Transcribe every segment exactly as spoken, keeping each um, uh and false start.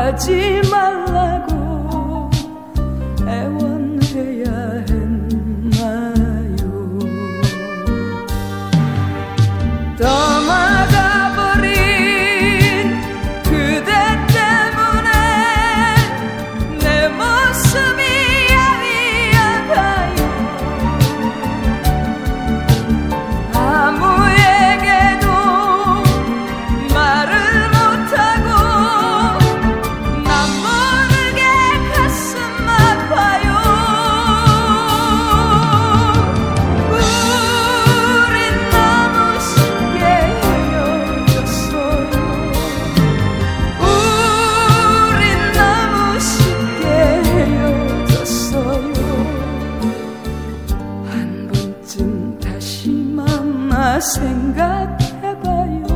가지 말라고 애원해야 했나요? 떠나가버린 그대 때문에 내 모습이 야위어가요. 아무에게도 말을 못하고 난 모르게 가슴 아파요. 우린 너무 쉽게 헤어졌어요. 우린 너무 쉽게 헤어졌어요. 한 번쯤 다시 만나 생각해봐요.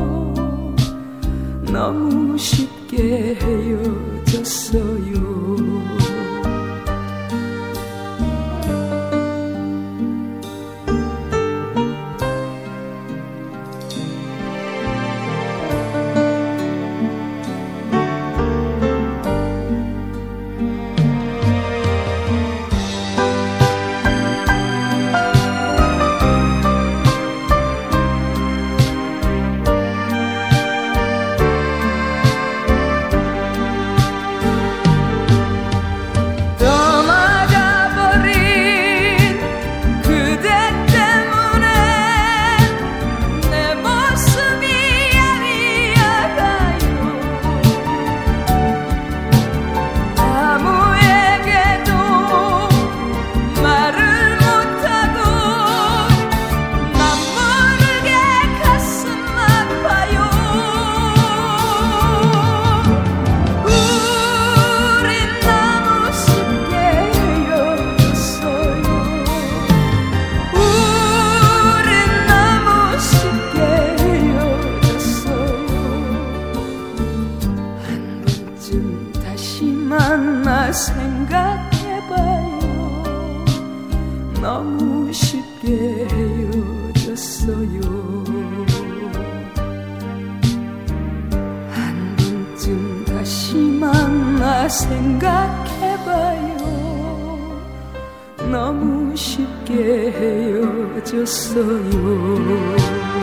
너무 쉽게 헤어졌어요. 떠나가버린 그대 때문에 내 모습이 야위어가요. 아무에게도 말을 못하고 난 모르게 가슴 아파요. 우린 너무 쉽게 헤어졌어요. 우린 너무 쉽게 헤어졌어요. 한 번쯤 다시 만나 생각해봐요. 너무 쉽게 헤어졌어요. 한 번쯤 다시 만나 생각해봐요. 너무 쉽게 헤어졌어요.